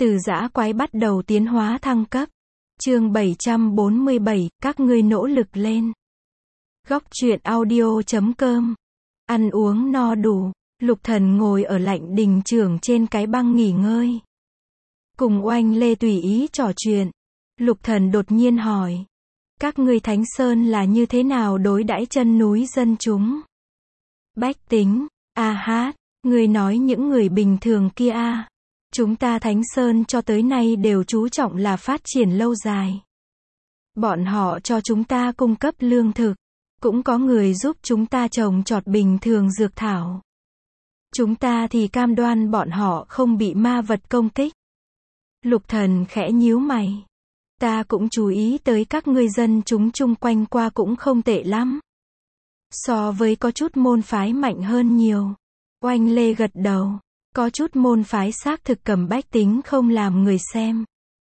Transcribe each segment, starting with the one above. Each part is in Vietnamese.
Từ dã quái bắt đầu tiến hóa thăng cấp. Chương 747, các ngươi nỗ lực lên. Góc truyện audio.com. Ăn uống no đủ, Lục Thần ngồi ở Lạnh Đình Trưởng trên cái băng nghỉ ngơi. Cùng Oanh Lê tùy ý trò chuyện. Lục Thần đột nhiên hỏi. Các ngươi Thánh Sơn là như thế nào đối đãi chân núi dân chúng? Bách tính, hát, ngươi nói những người bình thường kia a. Chúng ta Thánh Sơn cho tới nay đều chú trọng là phát triển lâu dài. Bọn họ cho chúng ta cung cấp lương thực, cũng có người giúp chúng ta trồng trọt bình thường dược thảo. Chúng ta thì cam đoan bọn họ không bị ma vật công kích. Lục Thần khẽ nhíu mày. Ta cũng chú ý tới các ngươi dân chúng chung quanh qua cũng không tệ lắm. So với có chút môn phái mạnh hơn nhiều. Oanh Lê gật đầu. Có chút môn phái xác thực cầm bách tính không làm người xem.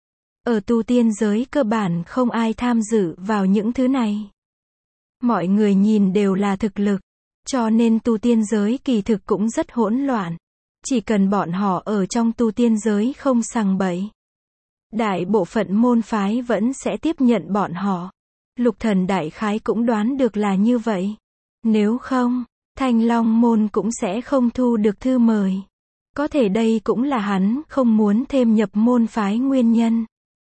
Ở tu tiên giới cơ bản không ai tham dự vào những thứ này. Mọi người nhìn đều là thực lực, cho nên tu tiên giới kỳ thực cũng rất hỗn loạn. Chỉ cần bọn họ ở trong tu tiên giới không sằng bậy, đại bộ phận môn phái vẫn sẽ tiếp nhận bọn họ. Lục Thần đại khái cũng đoán được là như vậy. Nếu không, Thanh Long môn cũng sẽ không thu được thư mời. Có thể đây cũng là hắn không muốn thêm nhập môn phái nguyên nhân.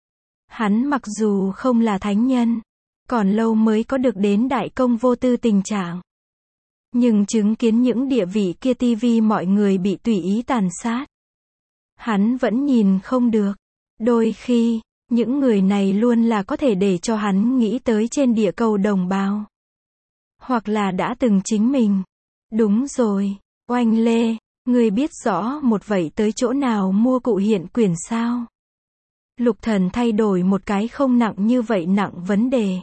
Hắn mặc dù không là thánh nhân, còn lâu mới có được đến đại công vô tư tình trạng. Nhưng chứng kiến những địa vị kia tivi mọi người bị tùy ý tàn sát, hắn vẫn nhìn không được. Đôi khi, những người này luôn là có thể để cho hắn nghĩ tới trên địa cầu đồng bào. Hoặc là đã từng chính mình. Đúng rồi, Oanh Lê. Ngươi biết rõ một vậy tới chỗ nào mua cụ hiện quyển sao? Lục Thần thay đổi một cái không nặng như vậy nặng vấn đề.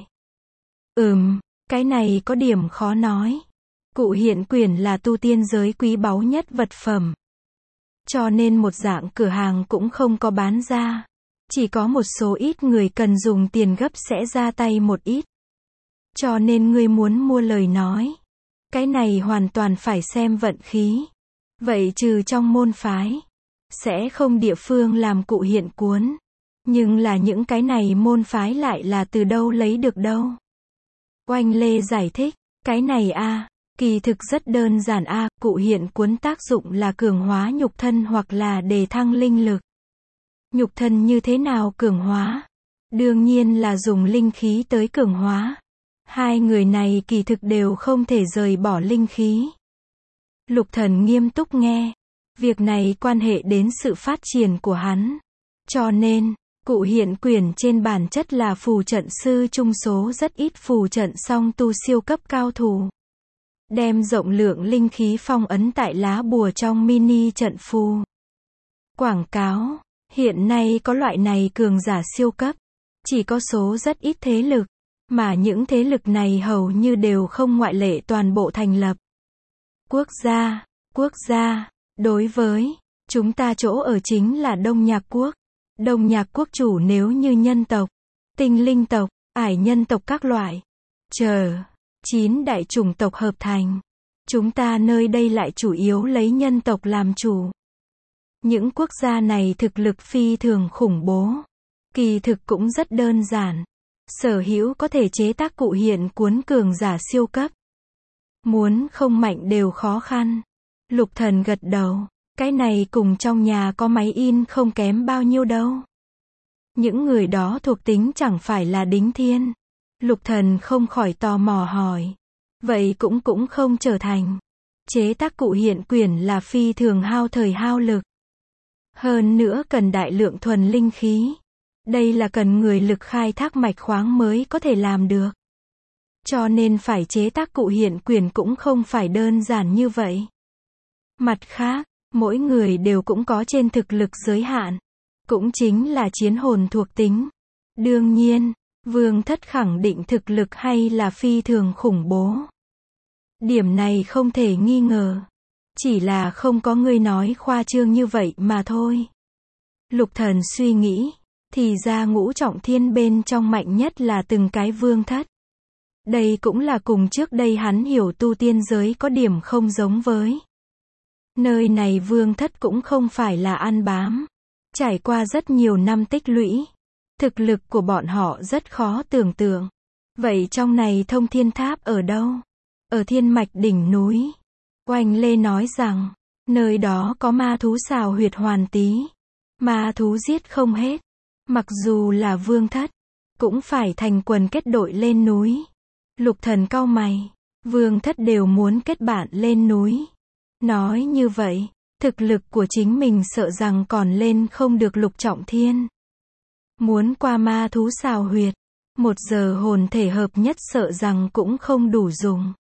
Cái này có điểm khó nói. Cụ hiện quyển là tu tiên giới quý báu nhất vật phẩm. Cho nên một dạng cửa hàng cũng không có bán ra. Chỉ có một số ít người cần dùng tiền gấp sẽ ra tay một ít. Cho nên ngươi muốn mua lời nói. Cái này hoàn toàn phải xem vận khí. Vậy trừ trong môn phái, sẽ không địa phương làm cụ hiện cuốn. Nhưng là những cái này môn phái lại là từ đâu lấy được đâu? Oanh Lê giải thích, cái này kỳ thực rất đơn giản cụ hiện cuốn tác dụng là cường hóa nhục thân hoặc là đề thăng linh lực. Nhục thân như thế nào cường hóa? Đương nhiên là dùng linh khí tới cường hóa. Hai người này kỳ thực đều không thể rời bỏ linh khí. Lục Thần nghiêm túc nghe. Việc này quan hệ đến sự phát triển của hắn. Cho nên, cụ hiện quyển trên bản chất là phù trận sư trung số rất ít phù trận song tu siêu cấp cao thủ. Đem rộng lượng linh khí phong ấn tại lá bùa trong mini trận phù. Quảng cáo, hiện nay có loại này cường giả siêu cấp. Chỉ có số rất ít thế lực. Mà những thế lực này hầu như đều không ngoại lệ toàn bộ thành lập. Quốc gia, đối với chúng ta chỗ ở chính là Đông Nhạc Quốc. Đông Nhạc Quốc chủ nếu như nhân tộc, tinh linh tộc, ải nhân tộc các loại, 9 đại chủng tộc hợp thành. Chúng ta nơi đây lại chủ yếu lấy nhân tộc làm chủ. Những quốc gia này thực lực phi thường khủng bố. Kỳ thực cũng rất đơn giản. Sở hữu có thể chế tác cụ hiện cuốn cường giả siêu cấp. Muốn không mạnh đều khó khăn. Lục Thần gật đầu. Cái này cùng trong nhà có máy in không kém bao nhiêu đâu. Những người đó thuộc tính chẳng phải là đính thiên. Lục Thần không khỏi tò mò hỏi. Vậy cũng không trở thành. Chế tác cụ hiện quyển là phi thường hao thời hao lực. Hơn nữa cần đại lượng thuần linh khí. Đây là cần người lực khai thác mạch khoáng mới có thể làm được. Cho nên phải chế tác cụ hiện quyển cũng không phải đơn giản như vậy. Mặt khác, mỗi người đều cũng có trên thực lực giới hạn. Cũng chính là chiến hồn thuộc tính. Đương nhiên, Vương Thất khẳng định thực lực hay là phi thường khủng bố. Điểm này không thể nghi ngờ. Chỉ là không có người nói khoa trương như vậy mà thôi. Lục Thần suy nghĩ. Thì ra ngũ trọng thiên bên trong mạnh nhất là từng cái Vương Thất. Đây cũng là cùng trước đây hắn hiểu tu tiên giới có điểm không giống với. Nơi này Vương Thất cũng không phải là ăn bám. Trải qua rất nhiều năm tích lũy, thực lực của bọn họ rất khó tưởng tượng. Vậy trong này Thông Thiên Tháp ở đâu? Ở thiên mạch đỉnh núi. Oanh Lê nói rằng, nơi đó có ma thú xào huyệt hoàn tý. Ma thú giết không hết. Mặc dù là vương thất, cũng phải thành quần kết đội lên núi. Lục Thần cau mày, vương thất đều muốn kết bạn lên núi. Nói như vậy, thực lực của chính mình sợ rằng còn lên không được Lục Trọng Thiên. Muốn qua ma thú xào huyệt, 1 giờ hồn thể hợp nhất sợ rằng cũng không đủ dùng.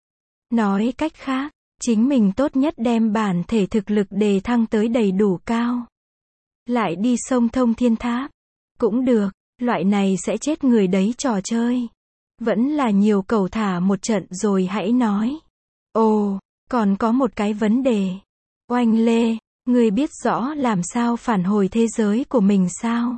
Nói cách khác, chính mình tốt nhất đem bản thể thực lực đề thăng tới đầy đủ cao. Lại đi sông Thông Thiên Tháp. Cũng được, loại này sẽ chết người đấy trò chơi. Vẫn là nhiều cầu thả một trận rồi hãy nói. Ồ, còn có một cái vấn đề. Oanh Lê, ngươi biết rõ làm sao phản hồi thế giới của mình sao?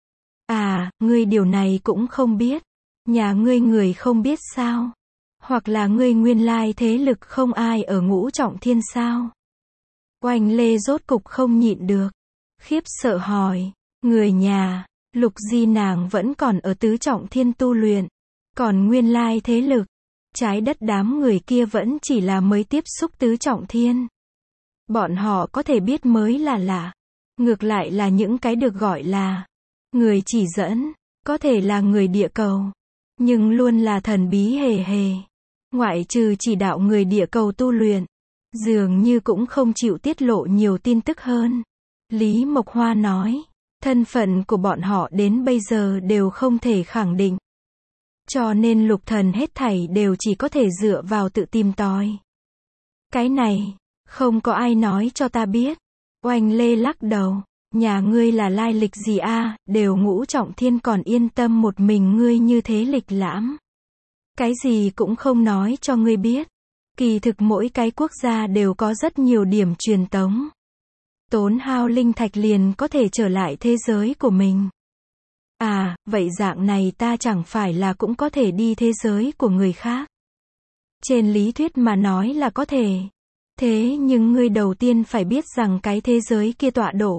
À, ngươi điều này cũng không biết. Nhà ngươi người không biết sao? Hoặc là ngươi nguyên lai thế lực không ai ở Ngũ Trọng Thiên sao? Oanh Lê rốt cục không nhịn được. Khiếp sợ hỏi, người nhà, Lục Di nàng vẫn còn ở Tứ Trọng Thiên tu luyện. Còn nguyên lai thế lực, trái đất đám người kia vẫn chỉ là mới tiếp xúc Tứ Trọng Thiên. Bọn họ có thể biết mới là lạ. Ngược lại là những cái được gọi là người chỉ dẫn, có thể là người địa cầu. Nhưng luôn là thần bí hề hề. Ngoại trừ chỉ đạo người địa cầu tu luyện, dường như cũng không chịu tiết lộ nhiều tin tức hơn. Lý Mộc Hoa nói, thân phận của bọn họ đến bây giờ đều không thể khẳng định. Cho nên Lục Thần hết thảy đều chỉ có thể dựa vào tự tìm tòi. Cái này, không có ai nói cho ta biết. Oanh Lê lắc đầu, nhà ngươi là lai lịch gì a? Đều Ngũ Trọng Thiên còn yên tâm một mình ngươi như thế lịch lãm. Cái gì cũng không nói cho ngươi biết. Kỳ thực mỗi cái quốc gia đều có rất nhiều điểm truyền tống. Tốn hao linh thạch liền có thể trở lại thế giới của mình. À, vậy dạng này ta chẳng phải là cũng có thể đi thế giới của người khác. Trên lý thuyết mà nói là có thể. Thế nhưng ngươi đầu tiên phải biết rằng cái thế giới kia tọa độ.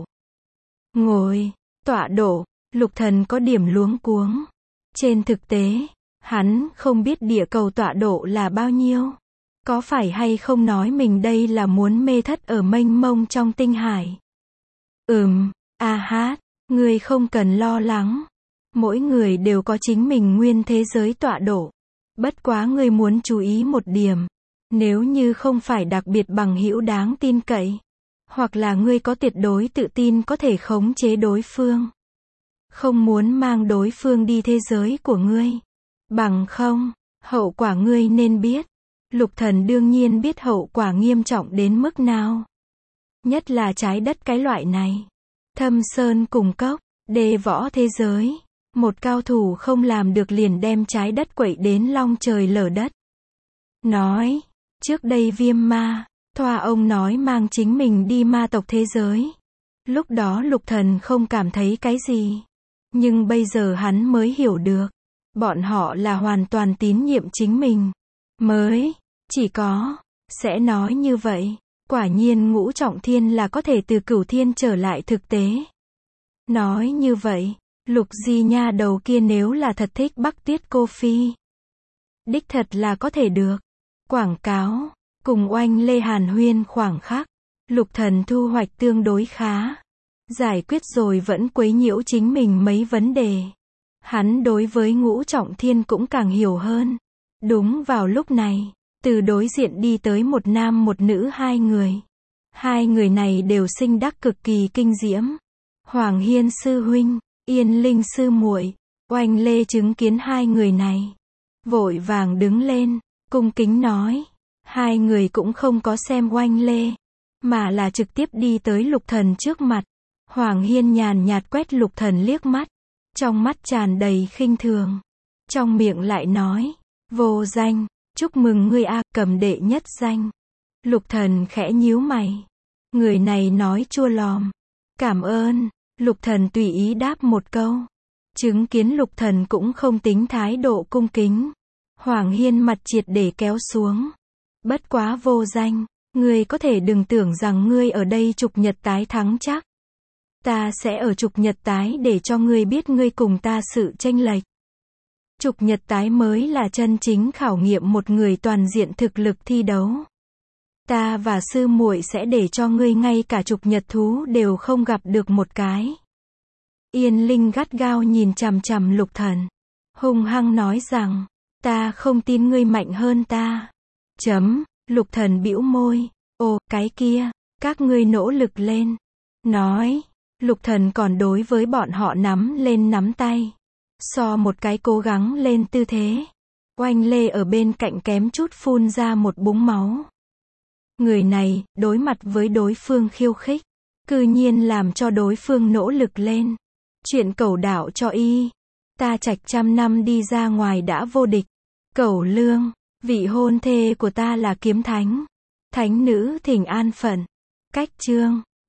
Ngồi, tọa độ, Lục Thần có điểm luống cuống. Trên thực tế, hắn không biết địa cầu tọa độ là bao nhiêu. Có phải hay không nói mình đây là muốn mê thất ở mênh mông trong tinh hải. A hát, ngươi không cần lo lắng. Mỗi người đều có chính mình nguyên thế giới tọa độ. Bất quá ngươi muốn chú ý một điểm. Nếu như không phải đặc biệt bằng hữu đáng tin cậy, hoặc là ngươi có tuyệt đối tự tin có thể khống chế đối phương. Không muốn mang đối phương đi thế giới của ngươi. Bằng không, hậu quả ngươi nên biết. Lục Thần đương nhiên biết hậu quả nghiêm trọng đến mức nào. Nhất là trái đất cái loại này. Thâm sơn cùng cốc, đê võ thế giới. Một cao thủ không làm được liền đem trái đất quậy đến long trời lở đất. Nói, trước đây Viêm Ma, Thoa ông nói mang chính mình đi ma tộc thế giới. Lúc đó Lục Thần không cảm thấy cái gì. Nhưng bây giờ hắn mới hiểu được. Bọn họ là hoàn toàn tín nhiệm chính mình. Mới, chỉ có, sẽ nói như vậy. Quả nhiên Ngũ Trọng Thiên là có thể từ Cửu Thiên trở lại thực tế. Nói như vậy, Lục Di nha đầu kia nếu là thật thích Bắc Tuyết Cô Phi. Đích thật là có thể được. Quảng cáo, cùng Oanh Lê hàn huyên khoảng khắc. Lục Thần thu hoạch tương đối khá. Giải quyết rồi vẫn quấy nhiễu chính mình mấy vấn đề. Hắn đối với Ngũ Trọng Thiên cũng càng hiểu hơn. Đúng vào lúc này, từ đối diện đi tới một nam một nữ hai người. Hai người này đều sinh đắc cực kỳ kinh diễm. Hoàng Hiên sư huynh, Yên Linh sư muội. Oanh Lê chứng kiến hai người này, vội vàng đứng lên, cung kính nói. Hai người cũng không có xem Oanh Lê, mà là trực tiếp đi tới Lục Thần trước mặt. Hoàng Hiên nhàn nhạt quét Lục Thần liếc mắt, trong mắt tràn đầy khinh thường, trong miệng lại nói, vô danh, chúc mừng ngươi a, cầm đệ nhất danh. Lục Thần khẽ nhíu mày, người này nói chua lòm, cảm ơn. Lục Thần tùy ý đáp một câu, chứng kiến Lục Thần cũng không tính thái độ cung kính. Hoàng Hiên mặt triệt để kéo xuống, bất quá vô danh, ngươi có thể đừng tưởng rằng ngươi ở đây chụp nhật tái thắng chắc. Ta sẽ ở trục nhật tái để cho ngươi biết ngươi cùng ta sự chênh lệch. Trục nhật tái mới là chân chính khảo nghiệm một người toàn diện thực lực thi đấu. Ta và sư muội sẽ để cho ngươi ngay cả trục nhật thú đều không gặp được một cái. Yên Linh gắt gao nhìn chằm chằm Lục Thần. Hung hăng nói rằng, ta không tin ngươi mạnh hơn ta. Lục Thần bĩu môi. Ồ, cái kia, các ngươi nỗ lực lên. Nói, Lục Thần còn đối với bọn họ nắm lên nắm tay. So một cái cố gắng lên tư thế. Oanh Lê ở bên cạnh kém chút phun ra một búng máu. Người này, đối mặt với đối phương khiêu khích, cư nhiên làm cho đối phương nỗ lực lên. Chuyện cẩu đạo cho y. Ta Trạch 100 năm đi ra ngoài đã vô địch. Cẩu Lương, vị hôn thê của ta là kiếm thánh. Thánh nữ thỉnh an phận. Cách chương